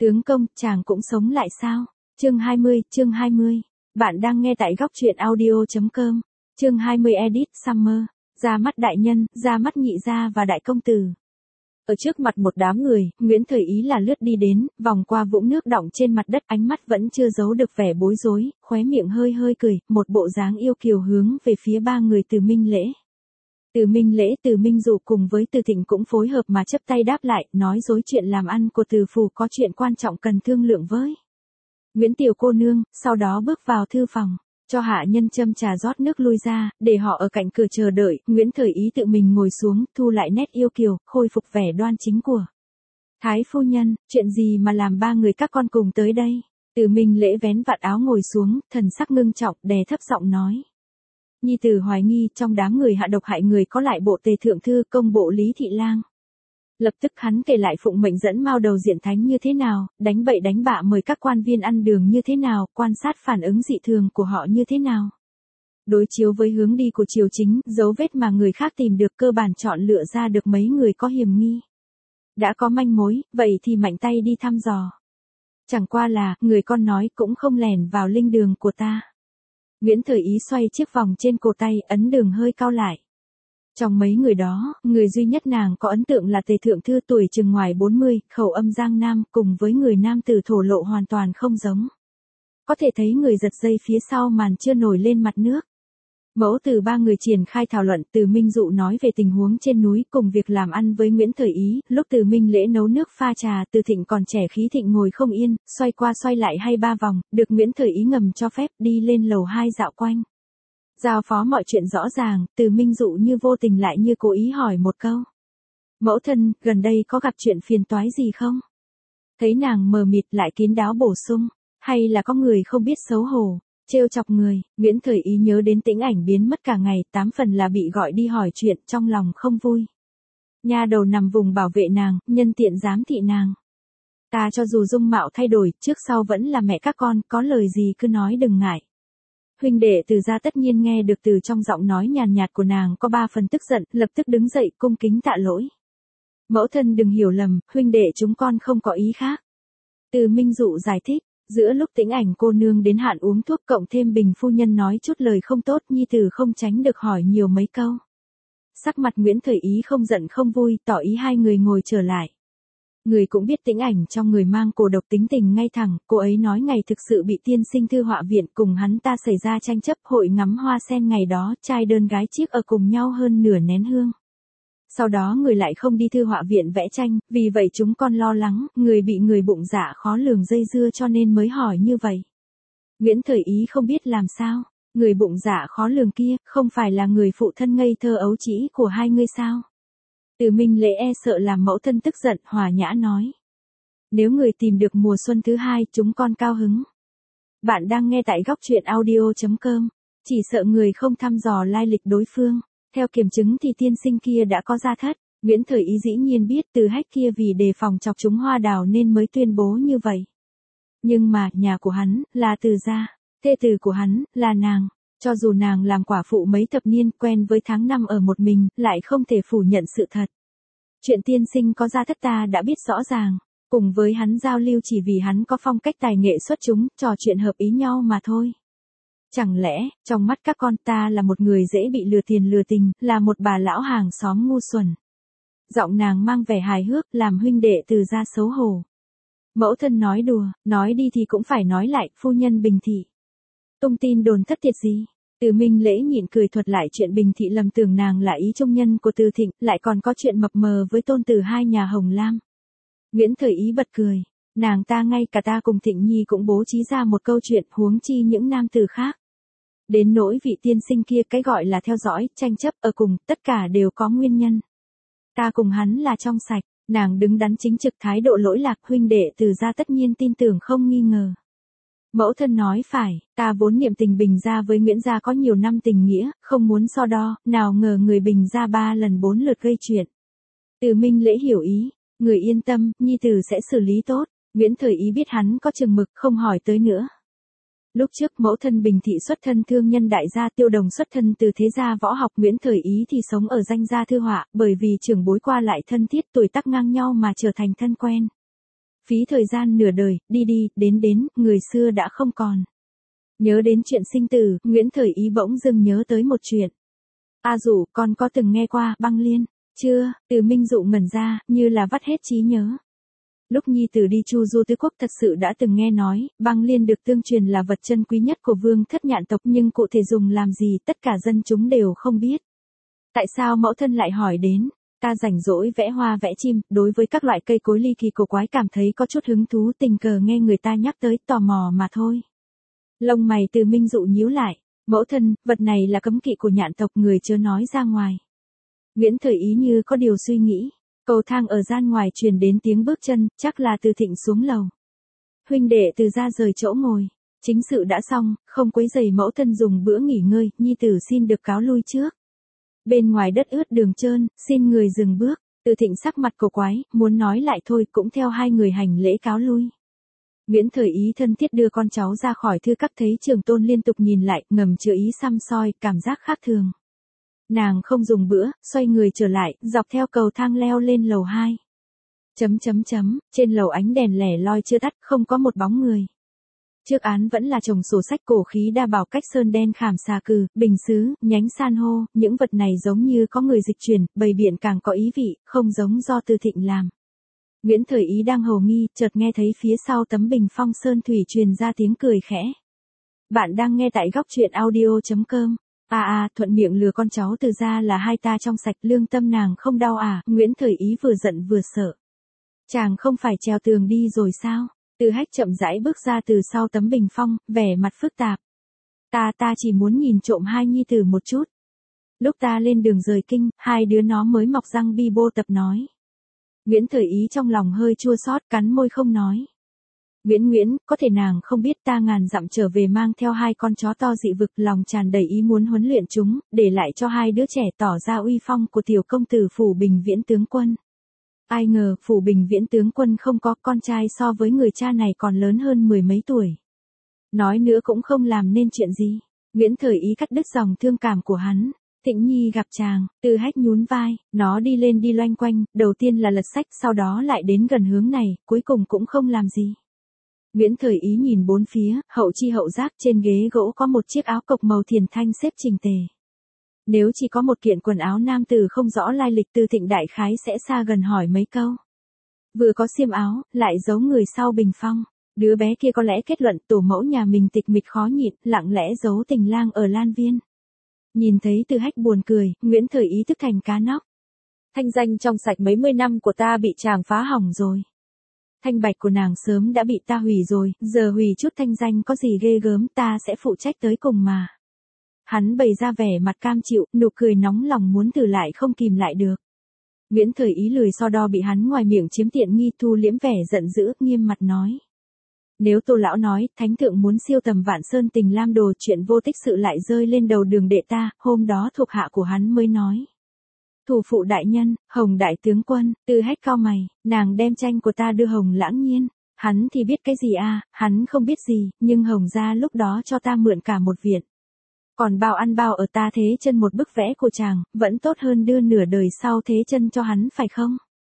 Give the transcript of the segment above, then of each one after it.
Tướng công, chàng cũng sống lại sao? Chương 20. Bạn đang nghe tại góc truyện audio.com. Chương 20 Edit Summer. Ra mắt đại nhân, ra mắt nhị gia và đại công tử. Ở trước mặt một đám người, Nguyễn Thời Ý là lướt đi đến, vòng qua vũng nước đọng trên mặt đất, ánh mắt vẫn chưa giấu được vẻ bối rối, khóe miệng hơi hơi cười, một bộ dáng yêu kiều hướng về phía ba người Từ Minh Lễ. Từ Minh Lễ, Từ Minh Dụ cùng với Từ Thịnh cũng phối hợp mà chấp tay đáp lại, nói dối chuyện làm ăn của Từ Phủ có chuyện quan trọng cần thương lượng với Nguyễn tiểu cô nương, sau đó bước vào thư phòng, cho hạ nhân châm trà rót nước lui ra, để họ ở cạnh cửa chờ đợi. Nguyễn Thời Ý tự mình ngồi xuống, thu lại nét yêu kiều, khôi phục vẻ đoan chính của Thái phu nhân. Chuyện gì mà làm ba người các con cùng tới đây? Từ Minh Lễ vén vạt áo ngồi xuống, thần sắc ngưng trọng, đè thấp giọng nói. Nhi tử hoài nghi trong đám người hạ độc hại người có lại bộ Tề thượng thư công bộ Lý Thị Lang. Lập tức hắn kể lại phụng mệnh dẫn Mao Đầu Diện Thánh như thế nào, đánh bậy đánh bạ mời các quan viên ăn đường như thế nào, quan sát phản ứng dị thường của họ như thế nào. Đối chiếu với hướng đi của triều chính, dấu vết mà người khác tìm được, cơ bản chọn lựa ra được mấy người có hiểm nghi. Đã có manh mối, vậy thì mạnh tay đi thăm dò. Chẳng qua là, người con nói cũng không lẻn vào linh đường của ta. Nguyễn Thời Ý xoay chiếc vòng trên cổ tay, ấn đường hơi cao lại. Trong mấy người đó, người duy nhất nàng có ấn tượng là Tề thượng thư tuổi chừng ngoài 40, khẩu âm Giang Nam, cùng với người nam tử thổ lộ hoàn toàn không giống. Có thể thấy người giật dây phía sau màn chưa nổi lên mặt nước. Mẫu từ ba người triển khai thảo luận. Từ Minh Dụ nói về tình huống trên núi cùng việc làm ăn với Nguyễn Thời Ý. Lúc Từ Minh Lễ nấu nước pha trà, Từ Thịnh còn trẻ khí thịnh ngồi không yên, xoay qua xoay lại hay ba vòng, được Nguyễn Thời Ý ngầm cho phép đi lên lầu 2 dạo quanh. Giao phó mọi chuyện rõ ràng, Từ Minh Dụ như vô tình lại như cố ý hỏi một câu. Mẫu thân, gần đây có gặp chuyện phiền toái gì không? Thấy nàng mờ mịt lại kín đáo bổ sung, hay là có người không biết xấu hổ, trêu chọc người. Nguyễn Thời Ý nhớ đến Tĩnh Ảnh biến mất cả ngày, 8 phần là bị gọi đi hỏi chuyện, trong lòng không vui. Nha đầu nằm vùng bảo vệ nàng, nhân tiện giám thị nàng. Ta cho dù dung mạo thay đổi, trước sau vẫn là mẹ các con, có lời gì cứ nói đừng ngại. Huynh đệ Từ gia tất nhiên nghe được từ trong giọng nói nhàn nhạt của nàng có 3 phần tức giận, lập tức đứng dậy cung kính tạ lỗi. Mẫu thân đừng hiểu lầm, huynh đệ chúng con không có ý khác. Từ Minh Dụ giải thích, giữa lúc Tĩnh Ảnh cô nương đến hạn uống thuốc cộng thêm Bình phu nhân nói chút lời không tốt, nhi tử không tránh được hỏi nhiều mấy câu. Sắc mặt Nguyễn Thời Ý không giận không vui, tỏ ý hai người ngồi trở lại. Người cũng biết Tĩnh Ảnh trong người mang cổ độc, tính tình ngay thẳng, cô ấy nói ngày thực sự bị tiên sinh thư họa viện cùng hắn ta xảy ra tranh chấp, hội ngắm hoa sen ngày đó, trai đơn gái chiếc ở cùng nhau hơn nửa nén hương. Sau đó người lại không đi thư họa viện vẽ tranh, vì vậy chúng con lo lắng, người bị người bụng dạ khó lường dây dưa cho nên mới hỏi như vậy. Nguyễn Thời Ý không biết làm sao, người bụng dạ khó lường kia, không phải là người phụ thân ngây thơ ấu trĩ của hai ngươi sao? Từ Minh Lễ e sợ làm mẫu thân tức giận, hòa nhã nói. Nếu người tìm được mùa xuân thứ hai, chúng con cao hứng. Bạn đang nghe tại góc truyện audio.com, chỉ sợ người không thăm dò lai lịch đối phương. Theo kiểm chứng thì tiên sinh kia đã có gia thất. Nguyễn Thời Ý dĩ nhiên biết Từ Hách kia vì đề phòng chọc chúng hoa đào nên mới tuyên bố như vậy. Nhưng mà, nhà của hắn, là Từ gia, thê tử của hắn, là nàng. Cho dù nàng làm quả phụ mấy thập niên, quen với tháng năm ở một mình, lại không thể phủ nhận sự thật. Chuyện tiên sinh có gia thất ta đã biết rõ ràng, cùng với hắn giao lưu chỉ vì hắn có phong cách tài nghệ xuất chúng, trò chuyện hợp ý nhau mà thôi. Chẳng lẽ, trong mắt các con ta là một người dễ bị lừa tiền lừa tình, là một bà lão hàng xóm ngu xuẩn. Giọng nàng mang vẻ hài hước, làm huynh đệ Từ gia xấu hổ. Mẫu thân nói đùa, nói đi thì cũng phải nói lại, phu nhân Bình Thị. Tung tin đồn thất thiệt gì? Từ Minh Lễ nhịn cười thuật lại chuyện Bình Thị lầm tưởng nàng là ý trung nhân của Từ Thịnh, lại còn có chuyện mập mờ với tôn tử hai nhà Hồng Lam. Nguyễn Thời Ý bật cười, nàng ta ngay cả ta cùng Thịnh Nhi cũng bố trí ra một câu chuyện, huống chi những nam tử khác. Đến nỗi vị tiên sinh kia, cái gọi là theo dõi, tranh chấp ở cùng, tất cả đều có nguyên nhân. Ta cùng hắn là trong sạch, nàng đứng đắn chính trực, thái độ lỗi lạc, huynh đệ Từ gia tất nhiên tin tưởng không nghi ngờ. Mẫu thân nói phải, ta vốn niệm tình Bình gia với Nguyễn gia có nhiều năm tình nghĩa, không muốn so đo, nào ngờ người Bình gia 3 lần 4 lượt gây chuyện. Từ Minh Lễ hiểu ý, người yên tâm, nhi tử sẽ xử lý tốt. Nguyễn Thời Ý biết hắn có chừng mực, không hỏi tới nữa. Lúc trước mẫu thân Bình Thị xuất thân thương nhân đại gia, Tiêu Đồng xuất thân từ thế gia võ học, Nguyễn Thời Ý thì sống ở danh gia thư họa, bởi vì trưởng bối qua lại thân thiết, tuổi tác ngang nhau mà trở thành thân quen. Phí thời gian nửa đời, đi đi, đến đến, người xưa đã không còn. Nhớ đến chuyện sinh tử, Nguyễn Thời Ý bỗng dưng nhớ tới một chuyện. A Dụ, con có từng nghe qua băng liên? Chưa, Từ Minh Dụ ngẩn ra, như là vắt hết trí nhớ. Lúc nhi tử đi Chu Du tứ quốc thật sự đã từng nghe nói, băng liên được tương truyền là vật chân quý nhất của vương thất Nhạn tộc, nhưng cụ thể dùng làm gì tất cả dân chúng đều không biết. Tại sao mẫu thân lại hỏi đến? Ta rảnh rỗi vẽ hoa vẽ chim, đối với các loại cây cối ly kỳ cổ quái cảm thấy có chút hứng thú, tình cờ nghe người ta nhắc tới, tò mò mà thôi. Lông mày Từ Minh Dụ nhíu lại, mẫu thân, vật này là cấm kỵ của Nhạn tộc, người chớ nói ra ngoài. Nguyễn Thời Ý như có điều suy nghĩ, cầu thang ở gian ngoài truyền đến tiếng bước chân, chắc là Từ Thịnh xuống lầu. Huynh đệ Từ ra rời chỗ ngồi, chính sự đã xong, không quấy rầy mẫu thân dùng bữa nghỉ ngơi, nhi tử xin được cáo lui trước. Bên ngoài đất ướt đường trơn, xin người dừng bước. Từ Thịnh sắc mặt cổ quái, muốn nói lại thôi, cũng theo hai người hành lễ cáo lui. Nguyễn Thời Ý thân thiết đưa con cháu ra khỏi thư các, thấy Trường Tôn liên tục nhìn lại, ngầm chứa ý săm soi, cảm giác khác thường. Nàng không dùng bữa, xoay người trở lại, dọc theo cầu thang leo lên lầu 2. Trên lầu ánh đèn lẻ loi chưa tắt, không có một bóng người. Trước án vẫn là chồng sổ sách cổ khí đa bảo, cách sơn đen khảm xà cừ, bình sứ, nhánh san hô, những vật này giống như có người dịch chuyển, bày biện càng có ý vị, không giống do Từ Thịnh làm. Nguyễn Thời Ý đang hồ nghi, chợt nghe thấy phía sau tấm bình phong sơn thủy truyền ra tiếng cười khẽ. Bạn đang nghe tại góc truyện audio.com. Thuận miệng lừa con cháu Từ ra là hai ta trong sạch, lương tâm nàng không đau à? Nguyễn Thời Ý vừa giận vừa sợ. Chàng không phải trèo tường đi rồi sao? Từ Hách chậm rãi bước ra từ sau tấm bình phong, vẻ mặt phức tạp. Ta chỉ muốn nhìn trộm hai nhi tử một chút. Lúc ta lên đường rời kinh, hai đứa nó mới mọc răng bi bô tập nói. Nguyễn Thời Ý trong lòng hơi chua xót, cắn môi không nói. Nguyễn, có thể nàng không biết ta ngàn dặm trở về mang theo hai con chó to dị vực, lòng tràn đầy ý muốn huấn luyện chúng, để lại cho hai đứa trẻ tỏ ra uy phong của tiểu công tử Phủ Bình Viễn tướng quân. Ai ngờ Phủ Bình Viễn tướng quân không có con trai, so với người cha này còn lớn hơn mười mấy tuổi. Nói nữa cũng không làm nên chuyện gì. Nguyễn Thời Ý cắt đứt dòng thương cảm của hắn. Thịnh nhi gặp chàng, Từ Hách nhún vai, nó đi lên đi loanh quanh, đầu tiên là lật sách, sau đó lại đến gần hướng này, cuối cùng cũng không làm gì. Nguyễn Thời Ý nhìn bốn phía, hậu chi hậu giác, trên ghế gỗ có một chiếc áo cộc màu thiền thanh xếp chỉnh tề. Nếu chỉ có một kiện quần áo nam tử không rõ lai lịch, Từ Thịnh đại khái sẽ xa gần hỏi mấy câu. Vừa có xiêm áo, lại giấu người sau bình phong. Đứa bé kia có lẽ kết luận tổ mẫu nhà mình tịch mịch khó nhịn, lặng lẽ giấu tình lang ở Lan Viên. Nhìn thấy Từ Hách buồn cười, Nguyễn Thời Ý tức thành cá nóc. Thanh danh trong sạch mấy mươi năm của ta bị chàng phá hỏng rồi. Thanh bạch của nàng sớm đã bị ta hủy rồi, giờ hủy chút thanh danh có gì ghê gớm, ta sẽ phụ trách tới cùng mà. Hắn bày ra vẻ mặt cam chịu, nụ cười nóng lòng muốn thử lại không kìm lại được. Nguyễn Thời Ý lười so đo bị hắn ngoài miệng chiếm tiện nghi, thu liễm vẻ giận dữ, nghiêm mặt nói. Nếu Tô lão nói, thánh thượng muốn siêu tầm Vạn Sơn Tình Lam đồ, chuyện vô tích sự lại rơi lên đầu đường đệ ta, hôm đó thuộc hạ của hắn mới nói. Thủ phụ đại nhân, Hồng đại tướng quân, Từ Hách cau mày, nàng đem tranh của ta đưa Hồng Lãng Nhiên. Hắn thì biết cái gì à, hắn không biết gì, nhưng Hồng gia lúc đó cho ta mượn cả một viện. Còn bao ăn bao ở, ta thế chân một bức vẽ của chàng, vẫn tốt hơn đưa nửa đời sau thế chân cho hắn phải không?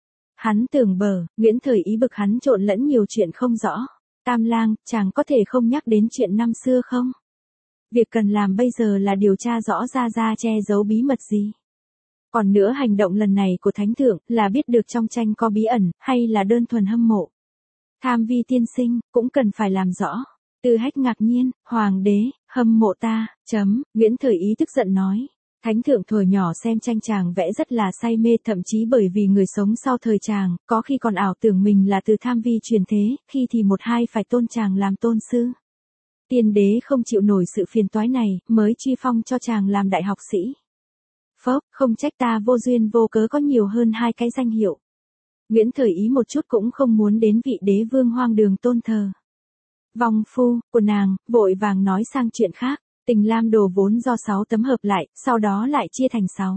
Hắn tưởng bờ, Nguyễn Thời Ý bực hắn trộn lẫn nhiều chuyện không rõ. Tam lang, chàng có thể không nhắc đến chuyện năm xưa không? Việc cần làm bây giờ là điều tra rõ ra che giấu bí mật gì. Còn nữa, hành động lần này của thánh thượng là biết được trong tranh có bí ẩn, hay là đơn thuần hâm mộ? Tham vi tiên sinh, cũng cần phải làm rõ. Từ Hách ngạc nhiên, hoàng đế, hâm mộ ta, Nguyễn Thời Ý tức giận nói. Thánh thượng thuở nhỏ xem tranh chàng vẽ rất là say mê, thậm chí bởi vì người sống sau thời chàng, có khi còn ảo tưởng mình là từ tham vi truyền thế, khi thì một hai phải tôn chàng làm tôn sư. Tiên đế không chịu nổi sự phiền toái này, mới truy phong cho chàng làm đại học sĩ. Phốc, không trách ta vô duyên vô cớ có nhiều hơn hai cái danh hiệu. Nguyễn Thời Ý một chút cũng không muốn đến vị đế vương hoang đường tôn thờ. Vong phu của nàng vội vàng nói sang chuyện khác. Tình Lam đồ vốn do 6 tấm hợp lại, sau đó lại chia thành 6.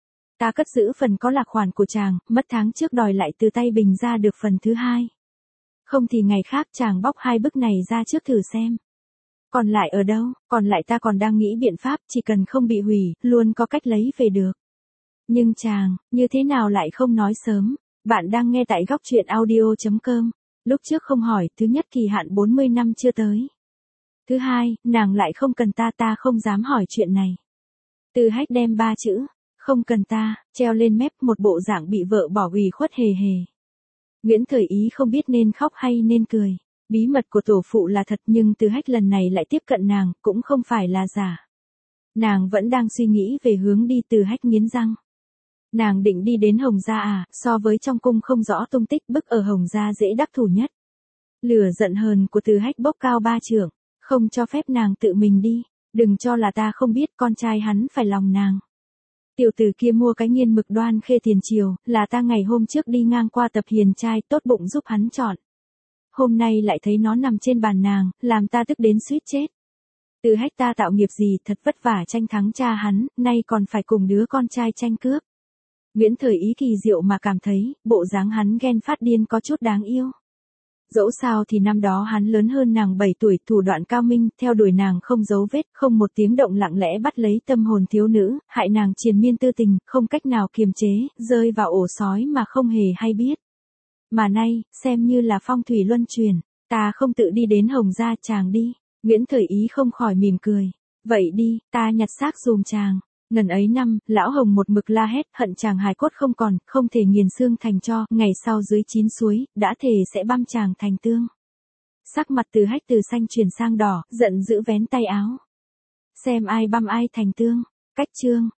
Ta cất giữ phần có lạc khoản của chàng, mất tháng trước đòi lại từ tay Bình ra được phần thứ 2. Không thì ngày khác chàng bóc 2 bức này ra trước thử xem. Còn lại ở đâu? Còn lại ta còn đang nghĩ biện pháp, chỉ cần không bị hủy, luôn có cách lấy về được. Nhưng chàng, như thế nào lại không nói sớm? Bạn đang nghe tại góc truyện audio.com. Lúc trước không hỏi, thứ nhất kỳ hạn 40 năm chưa tới. Thứ hai, nàng lại không cần ta không dám hỏi chuyện này. Từ Hách đem 3 chữ, không cần ta, treo lên mép một bộ dạng bị vợ bỏ ủy khuất hề hề. Nguyễn Thời Ý không biết nên khóc hay nên cười. Bí mật của tổ phụ là thật nhưng Từ Hách lần này lại tiếp cận nàng, cũng không phải là giả. Nàng vẫn đang suy nghĩ về hướng đi. Từ Hách nghiến răng. Nàng định đi đến Hồng Gia à, so với trong cung không rõ tung tích, bức ở Hồng Gia dễ đắc thủ nhất. Lửa giận hờn của Từ Hách bốc cao 3 trượng, không cho phép nàng tự mình đi, đừng cho là ta không biết con trai hắn phải lòng nàng. Tiểu tử kia mua cái nghiên mực Đoan Khê tiền triều, là ta ngày hôm trước đi ngang qua tập hiền trai tốt bụng giúp hắn chọn. Hôm nay lại thấy nó nằm trên bàn nàng, làm ta tức đến suýt chết. Từ Hách ta tạo nghiệp gì thật vất vả tranh thắng cha hắn, nay còn phải cùng đứa con trai tranh cướp. Nguyễn Thời Ý kỳ diệu mà cảm thấy, bộ dáng hắn ghen phát điên có chút đáng yêu. Dẫu sao thì năm đó hắn lớn hơn nàng 7 tuổi, thủ đoạn cao minh, theo đuổi nàng không giấu vết, không một tiếng động, lặng lẽ bắt lấy tâm hồn thiếu nữ, hại nàng triền miên tư tình, không cách nào kiềm chế, rơi vào ổ sói mà không hề hay biết. Mà nay, xem như là phong thủy luân chuyển, ta không tự đi đến Hồng Gia, chàng đi. Nguyễn Thời Ý không khỏi mỉm cười. Vậy đi, ta nhặt xác dùm chàng. Ngần ấy năm, lão Hồng một mực la hét, hận chàng hài cốt không còn, không thể nghiền xương thành tro, ngày sau dưới 9 suối, đã thề sẽ băm chàng thành tương. Sắc mặt Từ Hách từ xanh chuyển sang đỏ, giận dữ vén tay áo. Xem ai băm ai thành tương. Cách chương.